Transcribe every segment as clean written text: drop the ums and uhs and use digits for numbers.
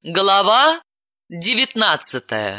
Глава 19.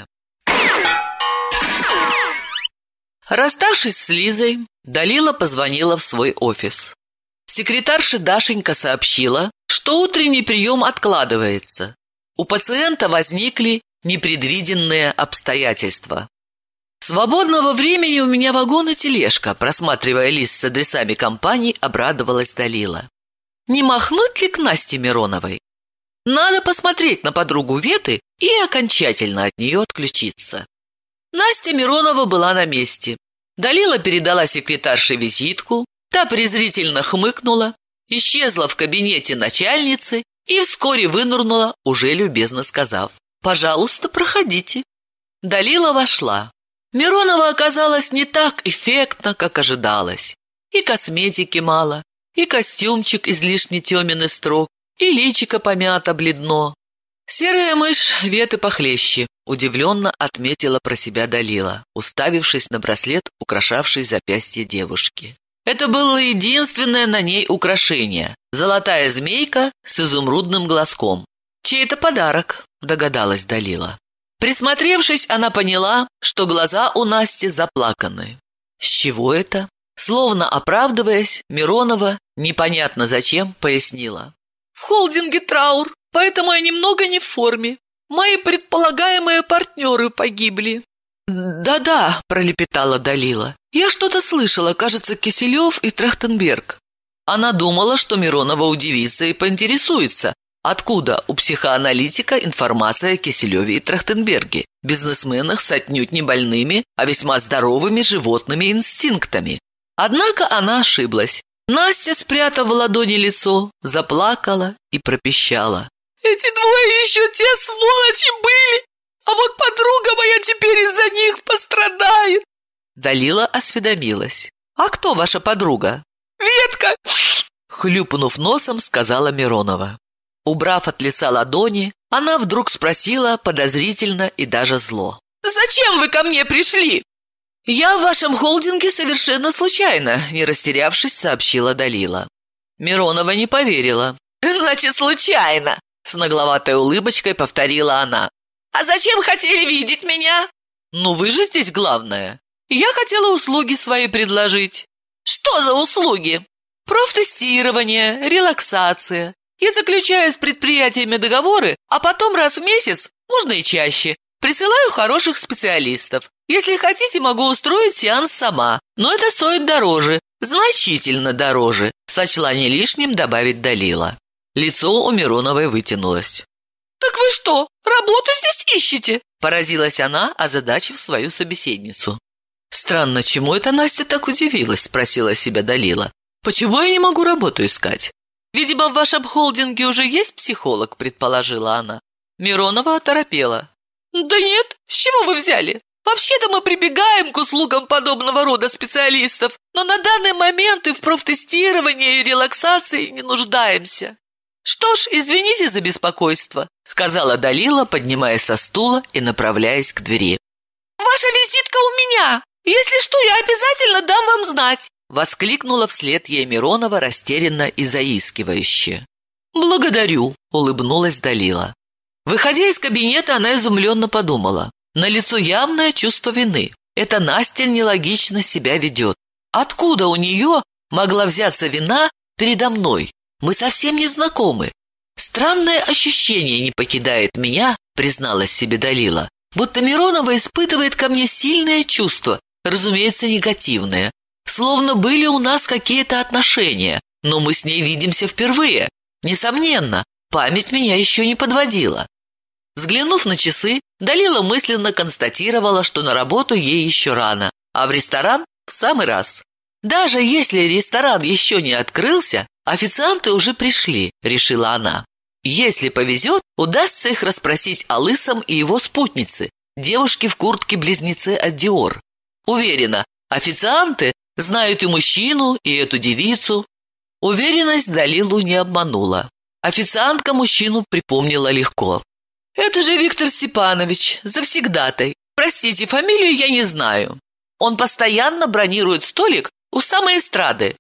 Расставшись с Лизой, Далила позвонила в свой офис. Секретарша Дашенька сообщила, что утренний прием откладывается. У пациента возникли непредвиденные обстоятельства. «Свободного времени у меня вагон и тележка», просматривая лист с адресами компаний, обрадовалась Далила. «Не махнуть ли к Насте Мироновой? Надо посмотреть на подругу Веты и окончательно от нее отключиться». Настя Миронова была на месте. Далила передала секретарше визитку, та презрительно хмыкнула, исчезла в кабинете начальницы и вскоре вынырнула, уже любезно сказав: «Пожалуйста, проходите». Далила вошла. Миронова оказалась не так эффектна, как ожидалось. И косметики мало, и костюмчик излишне темен и строг, и личико помято бледно. «Серая мышь Веты похлеще», – удивленно отметила про себя Далила, уставившись на браслет, украшавший запястье девушки. Это было единственное на ней украшение – золотая змейка с изумрудным глазком. «Чей-то подарок», – догадалась Далила. Присмотревшись, она поняла, что глаза у Насти заплаканы. С чего это? Словно оправдываясь, Миронова, непонятно зачем, пояснила: «В холдинге траур, поэтому я немного не в форме. Мои предполагаемые партнеры погибли». «Да-да», – пролепетала Далила. «Я что-то слышала, кажется, Киселев и Трахтенберг». Она думала, что Миронова удивится и поинтересуется, откуда у психоаналитика информация о Киселеве и Трахтенберге, бизнесменах с отнюдь не больными, а весьма здоровыми животными инстинктами. Однако она ошиблась. Настя, спрятав в ладони лицо, заплакала и пропищала: «Эти двое еще те сволочи были, а вот подруга моя теперь из-за них пострадает». Далила осведомилась: «А кто ваша подруга?» «Ветка!» — хлюпнув носом, сказала Миронова. Убрав от лица ладони, она вдруг спросила подозрительно и даже зло: «Зачем вы ко мне пришли?» «Я в вашем холдинге совершенно случайно», – не растерявшись, сообщила Далила. Миронова не поверила. «Значит, случайно», – с нагловатой улыбочкой повторила она. «А зачем хотели видеть меня?» «Ну вы же здесь главное. Я хотела услуги свои предложить». «Что за услуги?» «Профтестирование, релаксация. Я заключаю с предприятиями договоры, а потом раз в месяц, можно и чаще, присылаю хороших специалистов. Если хотите, могу устроить сеанс сама, но это стоит дороже, значительно дороже», сочла не лишним добавить Далила. Лицо у Мироновой вытянулось. «Так вы что, работу здесь ищете?» поразилась она, озадачив свою собеседницу. «Странно, чему это Настя так удивилась?» спросила себя Далила. «Почему я не могу работу искать?» «Видимо, в вашем холдинге уже есть психолог», предположила она. Миронова оторопела. «Да нет, с чего вы взяли? Вообще-то мы прибегаем к услугам подобного рода специалистов, но на данный момент и в профтестировании и релаксации не нуждаемся». «Что ж, извините за беспокойство», сказала Далила, поднимаясь со стула и направляясь к двери. «Ваша визитка у меня! Если что, я обязательно дам вам знать!» воскликнула вслед ей Миронова растерянно и заискивающе. «Благодарю», улыбнулась Далила. Выходя из кабинета, она изумленно подумала: налицо явное чувство вины. Эта Настя нелогично себя ведет. Откуда у нее могла взяться вина передо мной? Мы совсем не знакомы. Странное ощущение не покидает меня, призналась себе Далила, будто Миронова испытывает ко мне сильное чувство, разумеется, негативное. Словно были у нас какие-то отношения, но мы с ней видимся впервые. Несомненно, память меня еще не подводила. Взглянув на часы, Далила мысленно констатировала, что на работу ей еще рано, а в ресторан в самый раз. Даже если ресторан еще не открылся, официанты уже пришли, решила она. Если повезет, удастся их расспросить о Лысом и его спутнице, девушке в куртке-близнеце от Dior. Уверена, официанты знают и мужчину, и эту девицу. Уверенность Далилу не обманула. Официантка мужчину припомнила легко. «Это же Виктор Степанович, завсегдатай. Простите, фамилию я не знаю. Он постоянно бронирует столик у самой эстрады».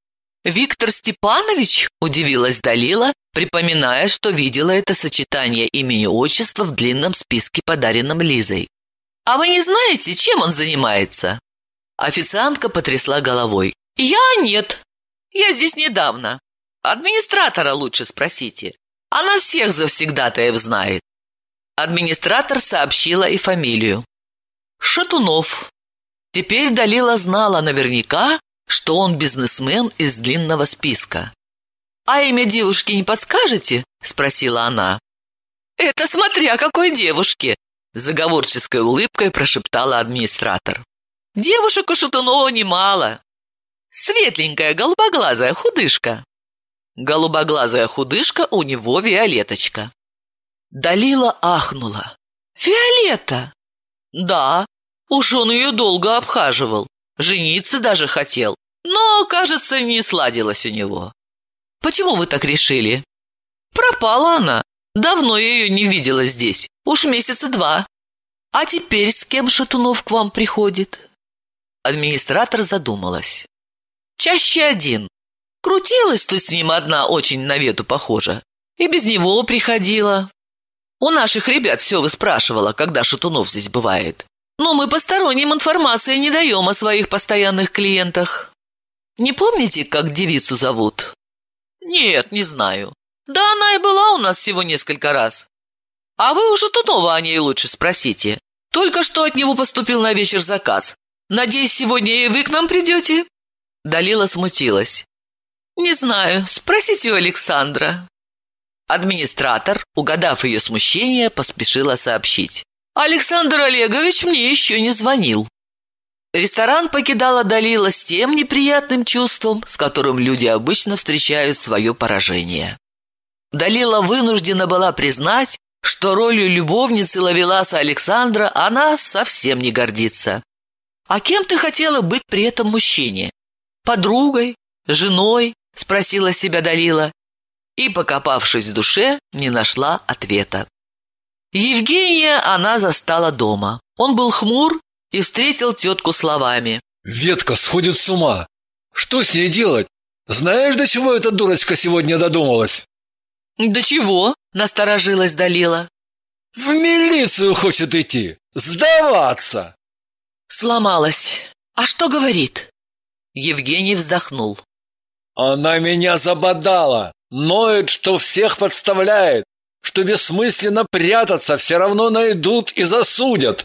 «Виктор Степанович?» – удивилась Далила, припоминая, что видела это сочетание имени-отчества в длинном списке, подаренном Лизой. «А вы не знаете, чем он занимается?» Официантка потрясла головой. «Я нет. Я здесь недавно. Администратора лучше спросите. Она всех завсегдатаев знает». Администратор сообщила и фамилию. Шатунов. Теперь Далила знала наверняка, что он бизнесмен из длинного списка. «А имя девушки не подскажете?» – спросила она. «Это смотря какой девушке!» – заговорческой улыбкой прошептала администратор. «Девушек у Шатунова немало. Светленькая, голубоглазая худышка». Голубоглазая худышка у него Виолеточка. Далила ахнула. «Виолетта?» «Да, уж он ее долго обхаживал. Жениться даже хотел, но, кажется, не сладилось у него». «Почему вы так решили?» «Пропала она. Давно я ее не видела здесь. Уж месяца 2. А теперь с кем Шатунов к вам приходит?» Администратор задумалась. «Чаще один. Крутилась тут с ним одна, очень на Вету похожа. И без него приходила. У наших ребят все выспрашивала, когда Шатунов здесь бывает. Но мы посторонним информации не даем о своих постоянных клиентах. Не помните, как девицу зовут?» «Нет, не знаю. Да она и была у нас всего несколько раз. А вы у Шатунова о ней лучше спросите. Только что от него поступил на вечер заказ. Надеюсь, сегодня и вы к нам придете?» Далила смутилась. «Не знаю, спросите у Александра». Администратор, угадав ее смущение, поспешила сообщить. «Александр Олегович мне еще не звонил». Ресторан покидала Далила с тем неприятным чувством, с которым люди обычно встречают свое поражение. Далила вынуждена была признать, что ролью любовницы ловеласа Александра она совсем не гордится. «А кем ты хотела быть при этом мужчине? Подругой? Женой?» – спросила себя Далила. И, покопавшись в душе, не нашла ответа. Евгения она застала дома. Он был хмур и встретил тетку словами. «Ветка сходит с ума. Что с ней делать? Знаешь, до чего эта дурочка сегодня додумалась?» «До чего?» – насторожилась Далила. «В милицию хочет идти. Сдаваться!» Сломалась. «А что говорит?» Евгений вздохнул. «Она меня забодала. Ноет, что всех подставляет, что бессмысленно прятаться, все равно найдут и засудят».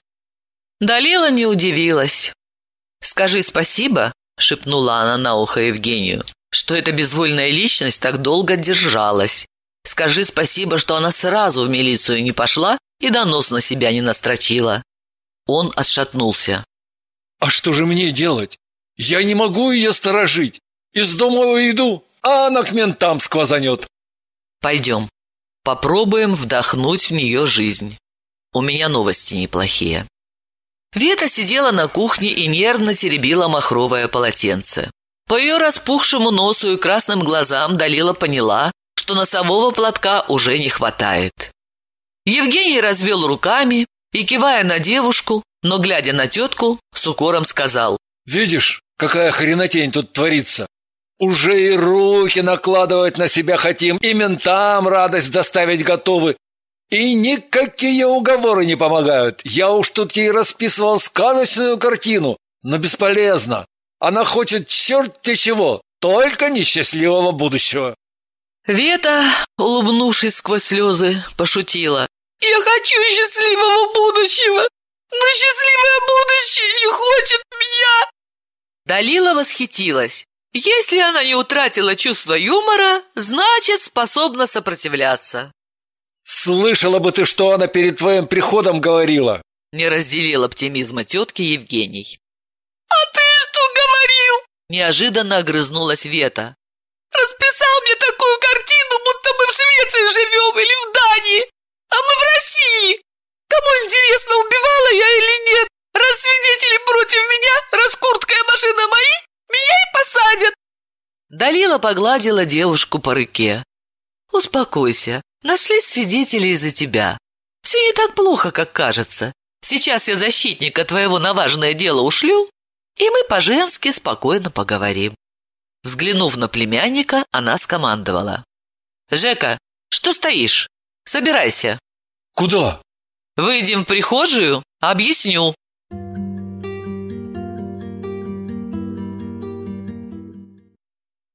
Далила не удивилась. «Скажи спасибо», — шепнула она на ухо Евгению, «что эта безвольная личность так долго держалась. Скажи спасибо, что она сразу в милицию не пошла и донос на себя не настрочила». Он отшатнулся. «А что же мне делать? Я не могу ее сторожить. Из дома уйду, а она к ментам сквозанет». «Пойдем, попробуем вдохнуть в нее жизнь. У меня новости неплохие». Вета сидела на кухне и нервно теребила махровое полотенце. По ее распухшему носу и красным глазам Далила поняла, что носового платка уже не хватает. Евгений развел руками и, кивая на девушку, но глядя на тетку, с укором сказал: «Видишь, какая хренотень тут творится? Уже и руки накладывать на себя хотим, и ментам радость доставить готовы. И никакие уговоры не помогают. Я уж тут ей расписывал сказочную картину, но бесполезно. Она хочет черт-те чего, только несчастливого будущего». Вета, улыбнувшись сквозь слезы, пошутила: «Я хочу счастливого будущего, но счастливое будущее не хочет меня». Далила восхитилась. Если она не утратила чувство юмора, значит, способна сопротивляться. «Слышала бы ты, что она перед твоим приходом говорила!» Не разделил оптимизма тетки Евгений. «А ты что говорил?» Неожиданно огрызнулась Вета. «Расписал мне такую картину, будто мы в Швеции живем или в Дании, а мы в России. Кому интересно, убивала я или нет? Раз свидетели против меня, раз куртка и машина мои, меня и посадят». Далила погладила девушку по руке. «Успокойся, нашлись свидетели из-за тебя. Все не так плохо, как кажется. Сейчас я защитника твоего на важное дело ушлю, и мы по-женски спокойно поговорим». Взглянув на племянника, она скомандовала: «Жека, что стоишь? Собирайся». «Куда?» «Выйдем в прихожую, объясню».